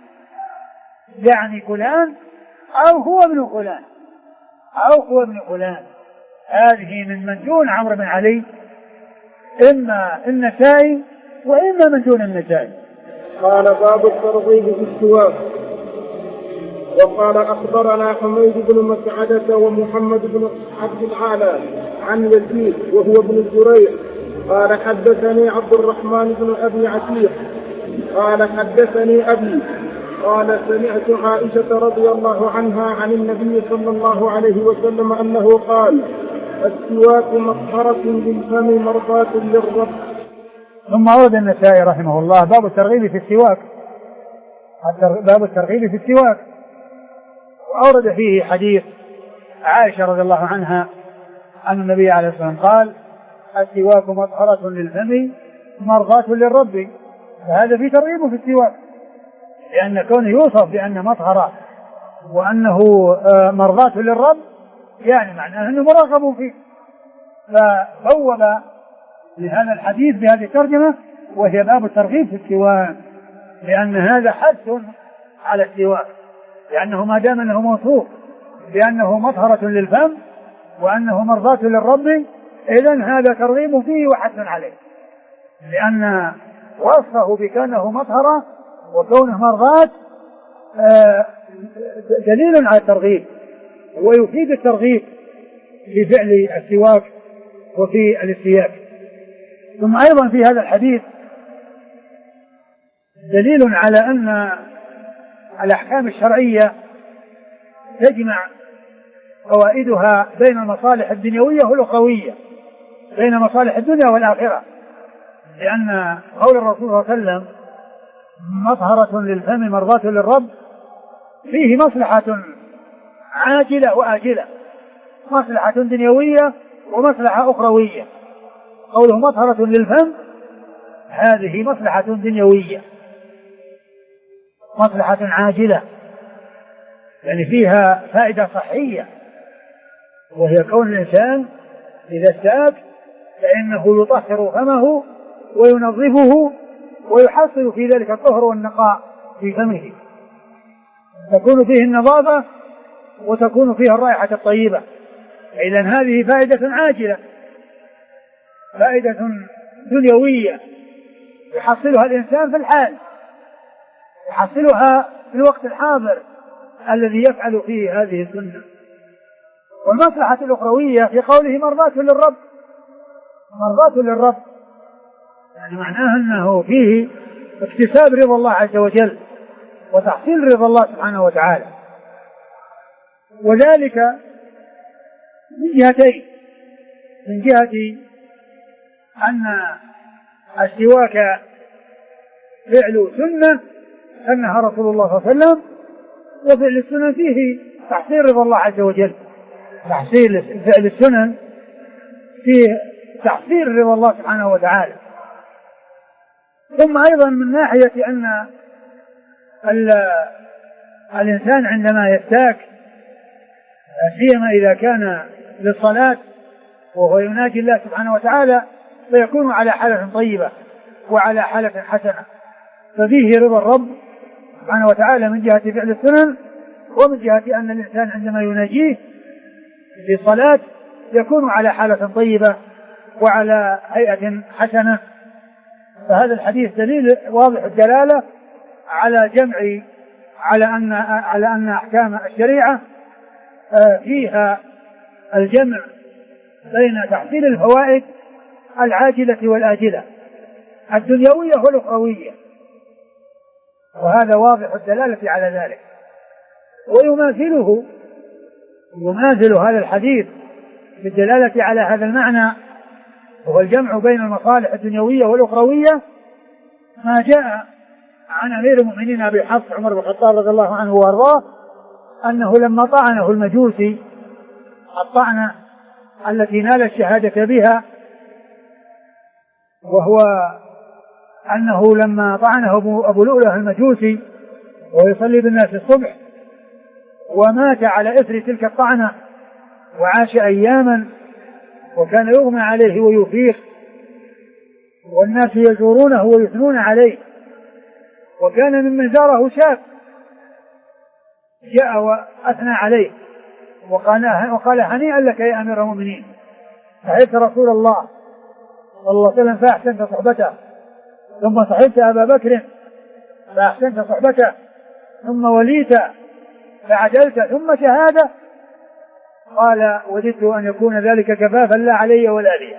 يعني فلان أو هو ابن فلان أو هو ابن فلان. هذه من دون عمرو بن علي، إما النسائي وإما من دون النسائي. قال باب الترغيب في السواك. وقال أخبرنا حميد بن مسعدة ومحمد بن عبد العالى عن يزيد وهو ابن الزريع قال حدثني عبد الرحمن بن أبي عتيق قال حدثني أبي قال سمعت عائشة رضي الله عنها عن النبي صلى الله عليه وسلم أنه قال السواك مطهرة للفم مرضاة للرب. ثم أورد النسائي رحمه الله باب الترغيب في السواك، باب الترغيب في السواك، وأورد فيه حديث عائشة رضي الله عنها أن النبي عليه الصلاة والسلام قال السواك مطهرة للفم مرضاة للرب، فهذا في ترغيب في السواك، لأن كونه يوصف بأن مطهرة وأنه مرضاة للرب يعني معناه أنه مراغب فيه، فبوب لهذا الحديث بهذه الترجمة وهي باب الترغيب في السواك، لأن هذا حث على السواك، لأنه ما دام أنه موصوف بأنه مطهرة للفم وأنه مرضاة للرب إذن هذا ترغيب فيه وحث عليه، لأن وصفه بكونه مطهرة وكونه مرضاة دليل على الترغيب ويفيد الترغيب في فعل السواك وفي الاستياك. ثم أيضا في هذا الحديث دليل على أن الأحكام الشرعية تجمع فوائدها بين المصالح الدنيوية والأخروية، بين مصالح الدنيا والآخرة، لأن قول الرسول صلى الله عليه وسلم مطهرة للفم مرضاة للرب فيه مصلحة عاجلة وآجلة، مصلحة دنيوية ومصلحة أخروية. قوله مطهرة للفم هذه مصلحة دنيوية، مصلحة عاجلة يعني فيها فائدة صحية، وهي كون الإنسان إذا استاك فإنه يطهر فمه وينظفه ويحصل في ذلك الطهر والنقاء في فمه، تكون فيه النظافة وتكون فيه الرائحة الطيبة. إذن هذه فائدة عاجلة، فائدة دنيوية يحصلها الإنسان في الحال، يحصلها في الوقت الحاضر الذي يفعل فيه هذه السنة. والمصلحة الأخروية في قوله مرضاة للرب، مرضاة للرب يعني معناها أنه فيه اكتساب رضا الله عز وجل وتحصيل رضا الله سبحانه وتعالى، وذلك من جهتين: من جهة أن السواك فعل سنة سنها رسول الله صلى الله عليه وسلم، وفعل السنن فيه تحصيل رضا الله عز وجل، تحصيل فعل السنن فيه تحصيل رضا الله سبحانه وتعالى. ثم أيضا من ناحية أن الإنسان عندما يستاك سيما إذا كان للصلاة وهو يناجي الله سبحانه وتعالى فيكون على حالة طيبة وعلى حالة حسنة، ففيه رضا الرب سبحانه وتعالى من جهة فعل السنن، ومن جهة أن الإنسان عندما يناجيه في الصلاة يكون على حالة طيبة وعلى هيئة حسنة. فهذا الحديث دليل واضح الدلالة على جمع على أن أحكام الشريعة فيها الجمع بين تحصيل الفوائد العاجلة والآجلة الدنيوية والأخروية، وهذا واضح الدلالة على ذلك. ويماثل هذا الحديث بالدلالة على هذا المعنى، وهو الجمع بين المصالح الدنيوية والأخروية، ما جاء عن أمير المؤمنين أبي حفص عمر بن الخطاب رضي الله عنه وأرضاه أنه لما طعنه المجوسي الطعنة التي نال الشهادة بها، وهو أنه لما طعنه أبو لؤلؤة المجوسي وهو يصلي بالناس الصبح ومات على إثر تلك الطعنة وعاش أياما وكان يغمى عليه ويفيق والناس يزورونه ويثنون عليه، وكان ممن زاره شاب جاء وأثنى عليه وقال هنيئا لك يا أمير المؤمنين، صحبت رسول الله صلى الله عليه وسلم فأحسنت صحبته، ثم صحبت أبا بكر فأحسنت صحبته، ثم وليت فعدلت، ثم شهادة. قال وددت أن يكون ذلك كفافا لا علي ولا لي.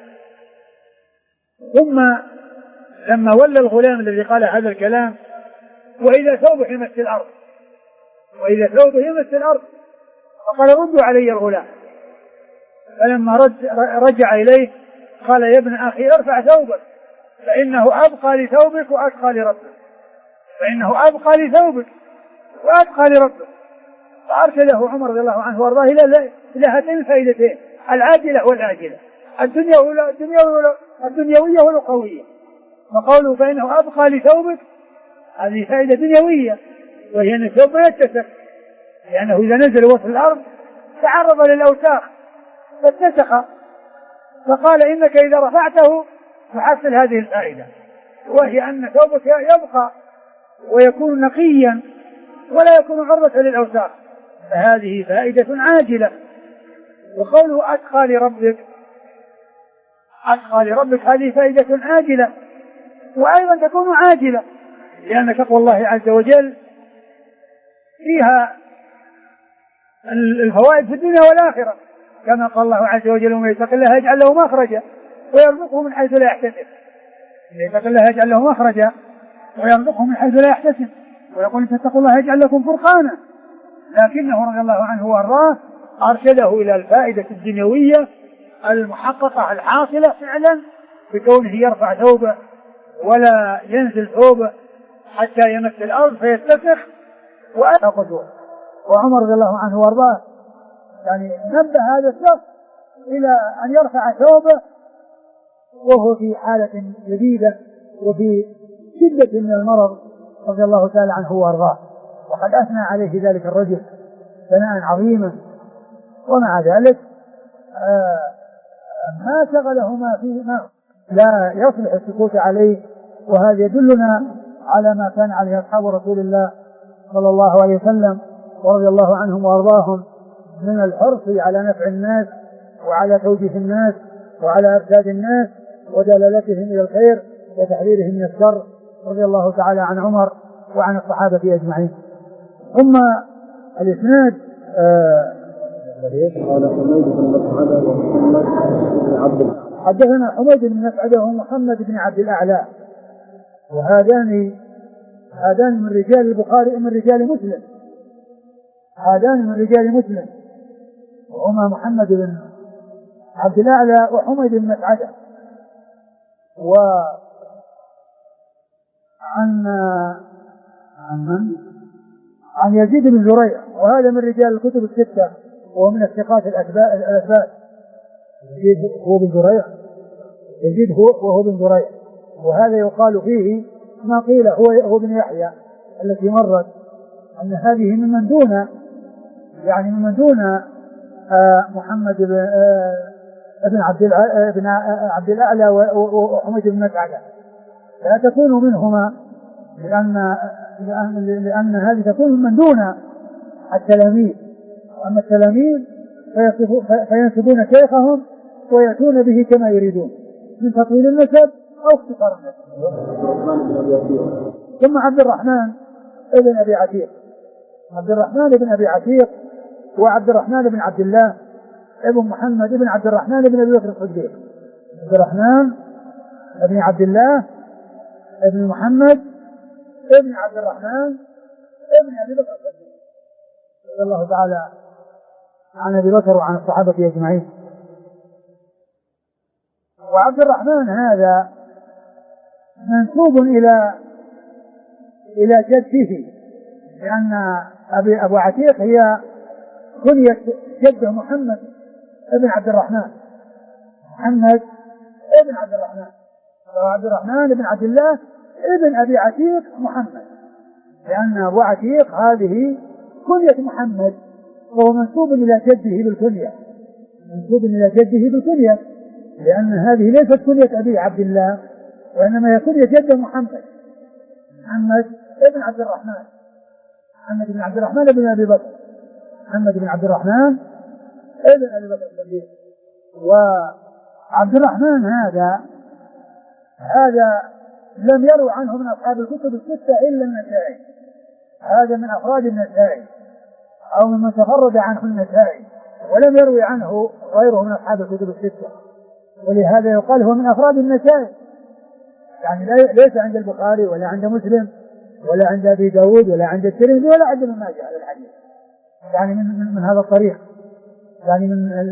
ثم لما ولى الغلام الذي قال هذا الكلام وإذا ثوبه يمس الأرض، وإذا ثوبه يمس الأرض، فقال ردوا علي الغلام. فلما رجع إليه قال يا ابن أخي ارفع ثوبك فإنه أبقى لثوبك وأتقى لربك، فإنه أبقى لثوبك وأتقى لربك. فأرشده عمر رضي الله عنه وارضاه إلى هاتين الفائدتين العاجلة والآجلة الدنيوية والأخروية. وقوله فإنه أبقى لثوبك هذه فائدة دنيوية، وهي أن الثوب يتسخ، لأنه إذا نزل وسط الأرض تعرض للأوساخ فاتسخ، فقال إنك إذا رفعته تحصل هذه الفائدة، وهي أن ثوبك يبقى ويكون نقيا ولا يكون عرضة للأوساخ، فهذه فائدة عاجلة. وقوله أتقى لربك هذه فائدة عاجلة وأيضا تكون عاجلة، لأن تقوى الله عز وجل فيها الفوائد في الدنيا والآخرة، كما قال الله عز وجل ومن يتق الله يجعل له مخرجا ويرزقه من حيث لا يحتسب، من يتق الله يجعل له مخرجا ويرزقه من حيث لا يحتسب، ويقول إن تتقوا الله يجعل لكم فرقانا. لكنه رضي الله عنه وارضاه أرشده إلى الفائدة الدنيوية المحققة الحاصلة فعلا بكونه يرفع ثوبه ولا ينزل ثوبه حتى يمس الأرض فيتسخ وأخذه. وعمر رضي الله عنه وارضاه يعني نبه هذا الشخص إلى أن يرفع ثوبه وهو في حالة جديدة وفي شدة من المرض رضي الله تعالى عنه وارضاه، وقد أثنى عليه ذلك الرجل ثناء عظيما، ومع ذلك ما شغله ما فيه ما لا يصلح السكوت عليه وهذا يدلنا على ما كان عليه أصحاب رسول الله صلى الله عليه وسلم ورضي الله عنهم وأرضاهم من الحرص على نفع الناس وعلى توجيه الناس وعلى إرشاد الناس ودلالتهم إلى الخير وتحذيرهم من الشر، رضي الله تعالى عن عمر وعن الصحابة أجمعين. ثم الإسناد حدثنا حميد بن مسعدة ومحمد بن عبد الأعلى، وهذان من رجال البخاري ومن رجال مسلم، هذان من رجال مسلم، وهما محمد بن عبد الأعلى وحميد بن مسعدة. عن يزيد بن زريع، وهذا من رجال الكتب الستة ومن الثقات الأثبات. يزيد هو بن زريع، يزيد وهو بن زريع، وهذا يقال فيه ما قيل هو بن يحيى التي مرت أن هذه ممن دون، يعني ممن دون محمد بن عبد الأعلى وحميد بن مسعدة، لا تكون منهما لأن هذه تكون من دون التلاميذ، وأما التلاميذ فينسبون شيخهم ويأتون به كما يريدون من تطويل النسب أو اختصار النسب. ثم عبد الرحمن بن أبي عتيق، عبد الرحمن بن أبي عتيق وعبد الرحمن بن عبد الله ابن محمد بن عبد الرحمن بن أبي بكر الصديق، عبد الرحمن بن عبد الله ابن محمد ابن عبد الرحمن ابن أبي بكر الصديق، رضي الله تعالى عن أبي بكر وعن الصحابة أجمعين. وعبد الرحمن هذا منسوب إلى جده، لأن أبو عتيق هي كنية جده محمد ابن عبد الرحمن، محمد ابن عبد الرحمن، وعبد الرحمن بن عبد الله ابن أبي عتيق محمد، لأن أبو عتيق هذه كنية محمد، وهو منسوب إلى جده بالكنية، منسوب إلى جده بالكنية، لأن هذه ليست كنية أبي عبد الله، وإنما هي كنية جده محمد ابن عبد الرحمن، محمد بن عبد الرحمن بن أبي بكر، محمد بن عبد الرحمن ابن أبي بكر الصديق. وعبد الرحمن هذا لم يروي عنه من أصحاب الكتب الستة إلا النسائي، هذا من أفراد النسائي أو ممن تفرد عنه النسائي، ولم يروي عنه غيره من أصحاب الكتب الستة، ولهذا يقال هو من أفراد النسائي، يعني ليس عند البخاري ولا عند مسلم ولا عند أبي داود ولا عند الترمذي ولا عند ابن ماجه هذا الحديث، يعني من هذا الطريق، يعني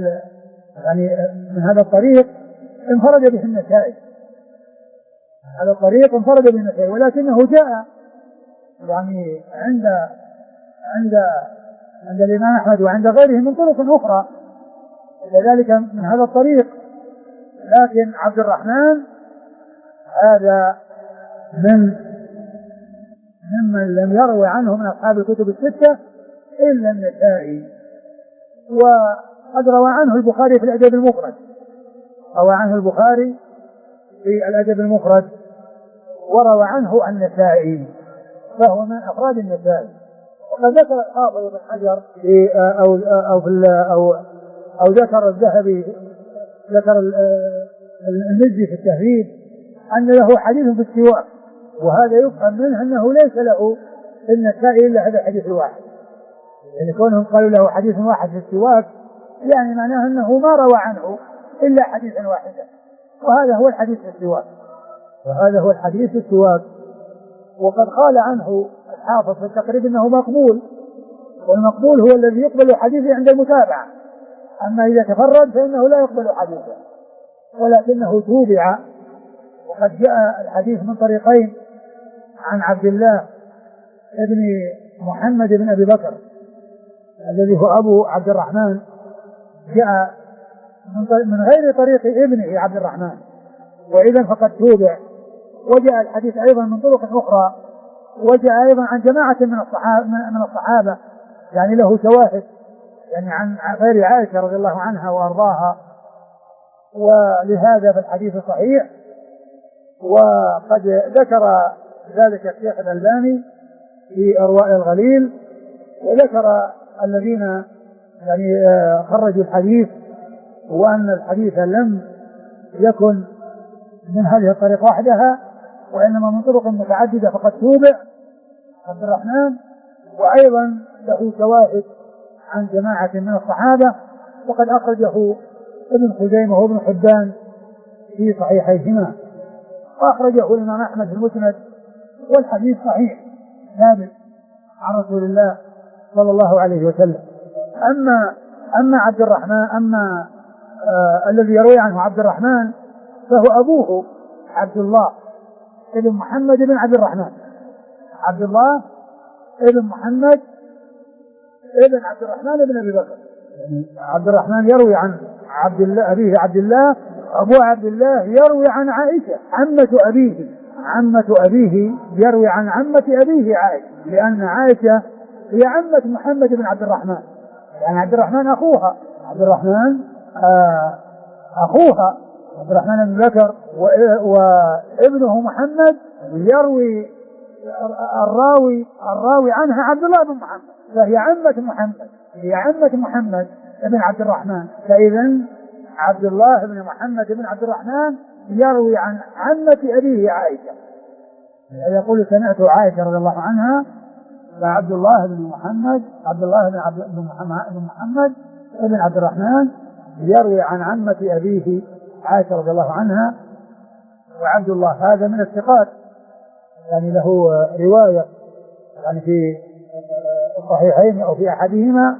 من هذا الطريق انفرد به النسائي، هذا الطريق انفرد به النسائي، ولكنه جاء يعني عند الإمام أحمد وعند غيره من طرق أخرى، لذلك من هذا الطريق. لكن عبد الرحمن هذا ممن لم يروي عنه من أصحاب الكتب الستة إلا النسائي، وقد روى عنه البخاري في الأدب المفرد، روى عنه البخاري في الأدب المفرد، وروى عنه النسائي، فهو من أفراد النسائي. وقد ذكر الحافظ بن حجر أو ذكر الذهبي، ذكر المزي في التهذيب أن له حديث في السواك، وهذا يفهم منه أنه ليس له في النسائي إلا هذا الحديث الواحد، يعني كونهم قالوا له حديث واحد في السواك يعني معناه أنه ما روى عنه إلا حديثا واحدا، وهذا هو الحديث في السواك، وهذا هو الحديث في السواك. وقد قال عنه الحافظ في التقريب أنه مقبول، والمقبول هو الذي يقبل حديثه عند المتابعة، أما إذا تفرد فإنه لا يقبل حديثه، ولكنه توبع. وقد جاء الحديث من طريقين عن عبد الله ابن محمد بن أبي بكر الذي هو أبو عبد الرحمن، جاء من غير طريق ابنه عبد الرحمن، وإذا فقد توبع. وجاء الحديث أيضا من طرق أخرى، وجاء أيضا عن جماعة من الصحابة يعني له شواهد، يعني عن غير عائشة رضي الله عنها وأرضاها، ولهذا في الحديث صحيح. وقد ذكر ذلك الشيخ الألباني في إرواء الغليل، وذكر الذين يعني خرجوا الحديث، وأن الحديث لم يكن من هذه الطريق وحدها، وإنما من طرق متعددة فقد توبع عبد الرحمن، وأيضا له شواهد عن جماعة من الصحابة، وقد أخرجه ابن خزيمة وابن حبان في صحيحيهما، وأخرجه الإمام أحمد في المسند، والحديث صحيح ثابت عن رسول الله صلى الله عليه وسلم. أما عبد الرحمن، الذي يروي عنه عبد الرحمن فهو أبوه عبد الله ابن محمد بن عبد الرحمن، عبد الله ابن محمد ابن عبد الرحمن بن أبي بكر. يعني عبد الرحمن يروي عن عبد الله أبيه عبد الله، أبو عبد الله يروي عن عائشة عمة أبيه يروي عن عمة أبيه عائشة، لأن عائشة هي عمة محمد بن عبد الرحمن، يعني عبد الرحمن أخوها، عبد الرحمن أخوها عبد الرحمن بن بكر، وابنه محمد يروي الراوي عنها عبد الله بن محمد، فهي عمة محمد بن عبد الرحمن. فإذا عبد الله بن محمد بن عبد الرحمن يروي عن عمة أبيه عائشة، يقول سمعت عائشة رضي الله عنها، فعبد الله بن محمد بن عبد الرحمن يروي عن عمة أبيه عائشة رضي الله عنها. وعبد الله هذا من الثقات، يعني له رواية يعني في الصحيحين أو في أحدهما،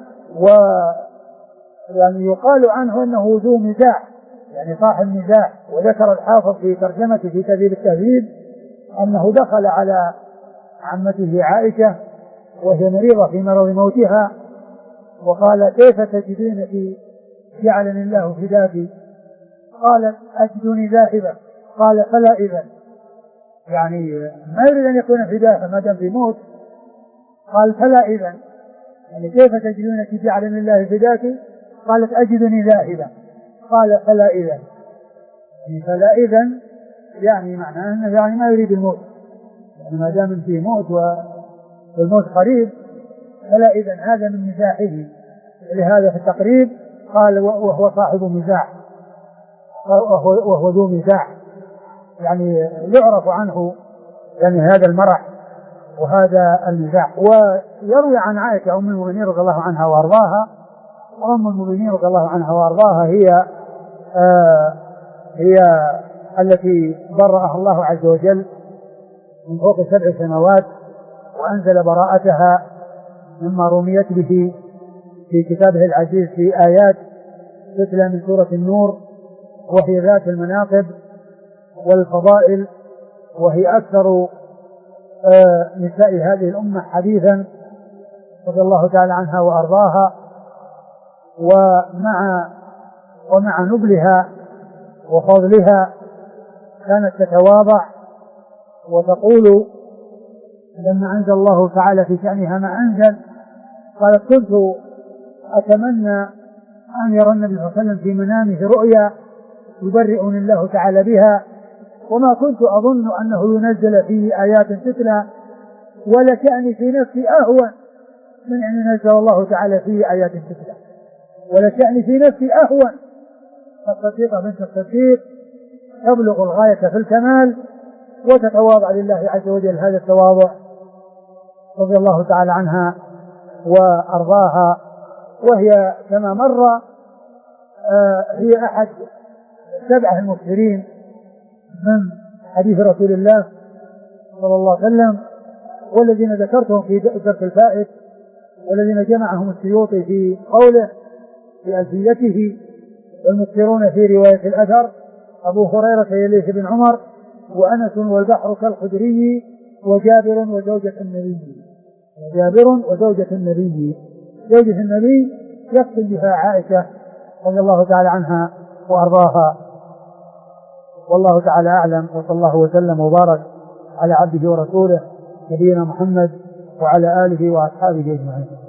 ويعني يقال عنه أنه ذو مزاح، يعني صاحب مزاح. وذكر الحافظ في ترجمته في تهذيب التهذيب أنه دخل على عمته عائشة وهي مريضة في مرض موتها، وقال كيف تجدينك جعلني الله فداك؟ قالت أجدني ذاهبا. قال فلا إذن، يعني ما يريد أن يكون فداك ما دام في موت. قال فلا إذن، يعني كيف تجدونك جعلني الله فداك؟ قالت أجدني ذاهبا. قال فلا إذن، يعني فلا إذن يعني معناه أنه يعني ما يريد الموت، يعني ما دام فيه موت والموت قريب فلا إذن. هذا من مزاحه، لهذا في التقريب قال وهو صاحب مزاح، وهو ذو مزاح، يعني يعرف عنه يعني هذا المرح وهذا المزاح. ويروي عن عائشة أم المؤمنين رضي الله عنها وأرضاها، وأم المؤمنين رضي الله عنها وأرضاها هي التي برأها الله عز وجل من فوق 7 سماوات، وأنزل براءتها مما رميت به في كتابه العزيز في آيات تتلى من سورة النور، وهي ذات المناقب والفضائل، وهي أكثر نساء هذه الأمة حديثا رضي الله تعالى عنها وأرضاها. ومع نبلها وفضلها كانت تتواضع وتقول لما أنزل الله تعالى في شأنها ما أنزل، قالت كنت أتمنى أن يرى النبي صلى الله عليه وسلم في منامه رؤيا يبرئني الله تعالى بها، وما كنت أظن أنه ينزل فيه آيات تتلى، ولكأني في نفسي أهون من أن ينزل الله تعالى فيه آيات تتلى، ولكأني في نفسي أهون. فالصديقة بنت الصديق تبلغ الغاية في الكمال وتتواضع لله عز وجل هذا التواضع رضي الله تعالى عنها وأرضاها. وهي كما مر هي أحد 7 المكثرين من حديث رسول الله صلى الله عليه وسلم، والذين ذكرتهم في درس الفائت، والذين جمعهم السيوطي في قوله في ألفيته. والمكثرون في رواية الأثر أبو هريرة يليه بن عمر، وأنس والبحر كالخدري، وجابر وزوجة النبي. زوجة النبي يقصد بها عائشة رضي الله تعالى عنها وأرضاها. والله تعالى أعلم، وصلى الله وسلم وبارك على عبده ورسوله نبينا محمد وعلى آله وأصحابه أجمعين.